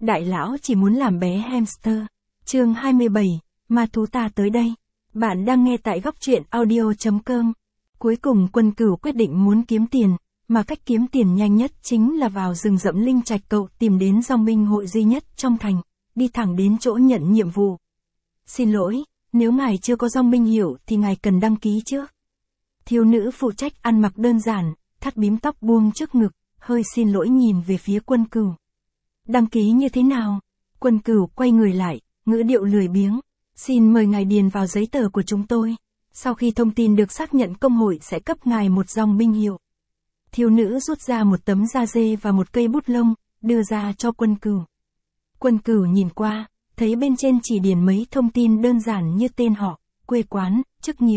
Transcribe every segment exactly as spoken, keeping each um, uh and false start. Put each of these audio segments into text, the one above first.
Đại lão chỉ muốn làm bé hamster. Chương hai mươi bảy, ma thú ta tới đây. Bạn đang nghe tại góc truyện audio chấm com. Cuối cùng Quân Cửu quyết định muốn kiếm tiền, mà cách kiếm tiền nhanh nhất chính là vào rừng rậm linh trạch. Cậu tìm đến dòng binh hội duy nhất trong thành, đi thẳng đến chỗ nhận nhiệm vụ. Xin lỗi, nếu ngài chưa có dòng binh hiệu thì ngài cần đăng ký trước. Thiếu nữ phụ trách ăn mặc đơn giản, thắt bím tóc buông trước ngực, hơi xin lỗi nhìn về phía Quân Cửu. Đăng ký như thế nào? Quân Cửu quay người lại, ngữ điệu lười biếng. Xin mời ngài điền vào giấy tờ của chúng tôi. Sau khi thông tin được xác nhận, công hội sẽ cấp ngài một dòng binh hiệu. Thiếu nữ rút ra một tấm da dê và một cây bút lông, đưa ra cho Quân Cửu. Quân Cửu nhìn qua, thấy bên trên chỉ điền mấy thông tin đơn giản như tên họ, quê quán, chức nghiệp.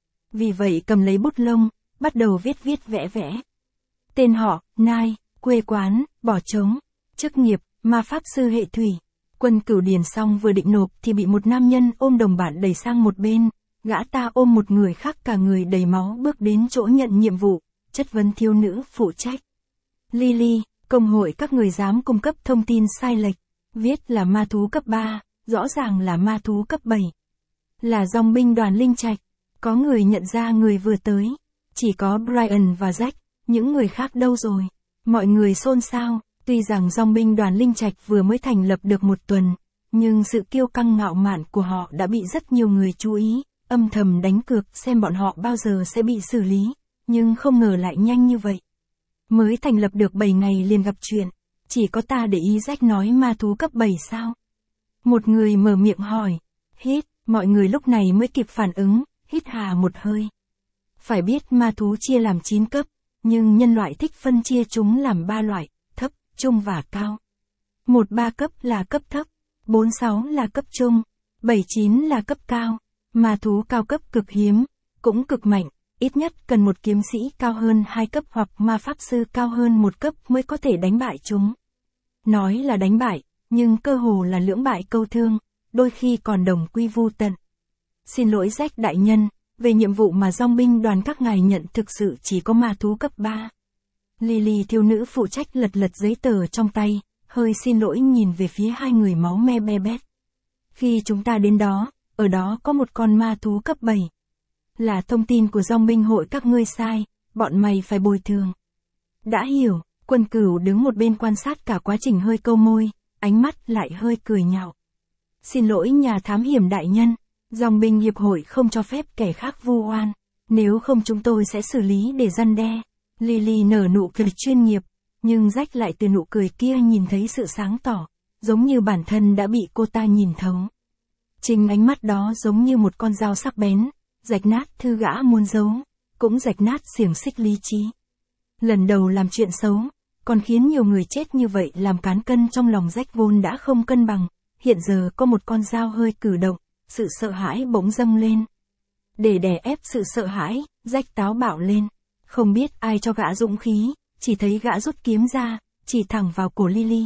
Vì vậy cầm lấy bút lông, bắt đầu viết viết vẽ vẽ. Tên họ, Nai, quê quán, bỏ trống, chức nghiệp, ma pháp sư hệ thủy. Quân Cửu điền xong vừa định nộp thì bị một nam nhân ôm đồng bạn đẩy sang một bên. Gã ta ôm một người khác cả người đầy máu bước đến chỗ nhận nhiệm vụ, chất vấn thiếu nữ phụ trách. Lily, công hội các người dám cung cấp thông tin sai lệch. Viết là ma thú cấp ba, rõ ràng là ma thú cấp bảy. Là dòng binh đoàn linh trạch. Có người nhận ra người vừa tới. Chỉ có Brian và Jack, những người khác đâu rồi? Mọi người xôn xao. Tuy rằng dòng binh đoàn linh trạch vừa mới thành lập được một tuần, nhưng sự kiêu căng ngạo mạn của họ đã bị rất nhiều người chú ý, âm thầm đánh cược xem bọn họ bao giờ sẽ bị xử lý, nhưng không ngờ lại nhanh như vậy. Mới thành lập được bảy ngày liền gặp chuyện, chỉ có ta để ý. Jack nói ma thú cấp bảy sao? Một người mở miệng hỏi. Hít, mọi người lúc này mới kịp phản ứng, hít hà một hơi. Phải biết ma thú chia làm chín cấp, nhưng nhân loại thích phân chia chúng làm ba loại, thấp, trung và cao. một ba cấp là cấp thấp, bốn sáu là cấp trung, bảy chín là cấp cao. Ma thú cao cấp cực hiếm, cũng cực mạnh, ít nhất cần một kiếm sĩ cao hơn hai cấp hoặc ma pháp sư cao hơn một cấp mới có thể đánh bại chúng. Nói là đánh bại, nhưng cơ hồ là lưỡng bại câu thương, đôi khi còn đồng quy vu tận. Xin lỗi Jack đại nhân, về nhiệm vụ mà dòng binh đoàn các ngài nhận thực sự chỉ có ma thú cấp ba. Lily thiếu nữ phụ trách lật lật giấy tờ trong tay, hơi xin lỗi nhìn về phía hai người máu me be bét. Khi chúng ta đến đó, ở đó có một con ma thú cấp bảy. Là thông tin của dòng binh hội các ngươi sai, bọn mày phải bồi thường. Đã hiểu. Quân Cửu đứng một bên quan sát cả quá trình, hơi câu môi, ánh mắt lại hơi cười nhạo. Xin lỗi nhà thám hiểm đại nhân, dòng binh hiệp hội không cho phép kẻ khác vu oan, nếu không chúng tôi sẽ xử lý để răn đe. Lily nở nụ cười chuyên nghiệp, nhưng Jack lại từ nụ cười kia nhìn thấy sự sáng tỏ, giống như bản thân đã bị cô ta nhìn thấu. Chính ánh mắt đó giống như một con dao sắc bén, rạch nát thư gã muốn giấu, cũng rạch nát xiềng xích lý trí. Lần đầu làm chuyện xấu, còn khiến nhiều người chết như vậy, làm cán cân trong lòng Jack vốn đã không cân bằng, hiện giờ có một con dao hơi cử động, sự sợ hãi bỗng dâng lên. Để đè ép sự sợ hãi, Jack táo bạo lên, không biết ai cho gã dũng khí, chỉ thấy gã rút kiếm ra, chỉ thẳng vào cổ Lily.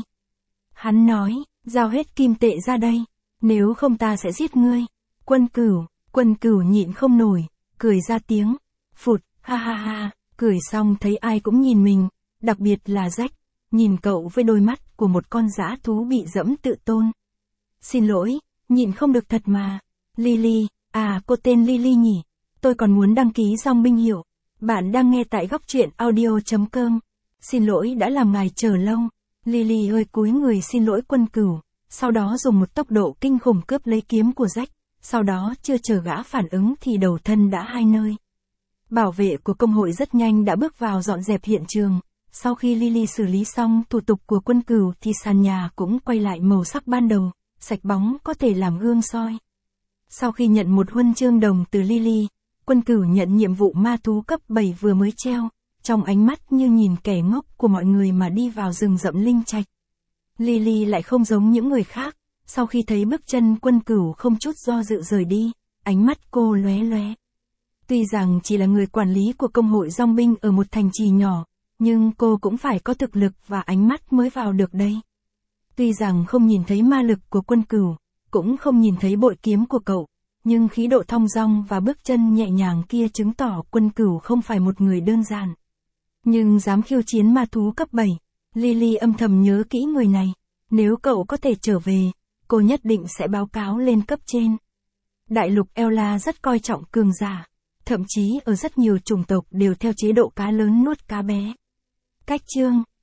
Hắn nói, giao hết kim tệ ra đây, nếu không ta sẽ giết ngươi. Quân Cửu, Quân Cửu nhịn không nổi, cười ra tiếng, phụt, ha ha ha, cười xong thấy ai cũng nhìn mình, đặc biệt là Jack, nhìn cậu với đôi mắt của một con dã thú bị dẫm tự tôn. Xin lỗi, nhịn không được thật mà. Lily, à cô tên Lily nhỉ, tôi còn muốn đăng ký dòng binh hiệu. Bạn đang nghe tại góc truyện audio chấm com. Xin lỗi đã làm ngài chờ lâu. Lily hơi cúi người xin lỗi Quân Cửu, sau đó dùng một tốc độ kinh khủng cướp lấy kiếm của Jack, sau đó chưa chờ gã phản ứng thì đầu thân đã hai nơi. Bảo vệ của công hội rất nhanh đã bước vào dọn dẹp hiện trường. Sau khi Lily xử lý xong thủ tục của Quân Cửu thì sàn nhà cũng quay lại màu sắc ban đầu, sạch bóng có thể làm gương soi. Sau khi nhận một huân chương đồng từ Lily, Quân Cửu nhận nhiệm vụ ma thú cấp bảy vừa mới treo, trong ánh mắt như nhìn kẻ ngốc của mọi người mà đi vào rừng rậm linh trạch. Lily lại không giống những người khác, sau khi thấy bước chân Quân Cửu không chút do dự rời đi, ánh mắt cô lóe lóe. Tuy rằng chỉ là người quản lý của công hội dòng binh ở một thành trì nhỏ, nhưng cô cũng phải có thực lực và ánh mắt mới vào được đây. Tuy rằng không nhìn thấy ma lực của Quân Cửu, cũng không nhìn thấy bội kiếm của cậu, nhưng khí độ thong dong và bước chân nhẹ nhàng kia chứng tỏ Quân Cửu không phải một người đơn giản. Nhưng dám khiêu chiến ma thú cấp bảy, Lily âm thầm nhớ kỹ người này. Nếu cậu có thể trở về, cô nhất định sẽ báo cáo lên cấp trên. Đại lục Ella rất coi trọng cường giả. Thậm chí ở rất nhiều chủng tộc đều theo chế độ cá lớn nuốt cá bé. Cách chương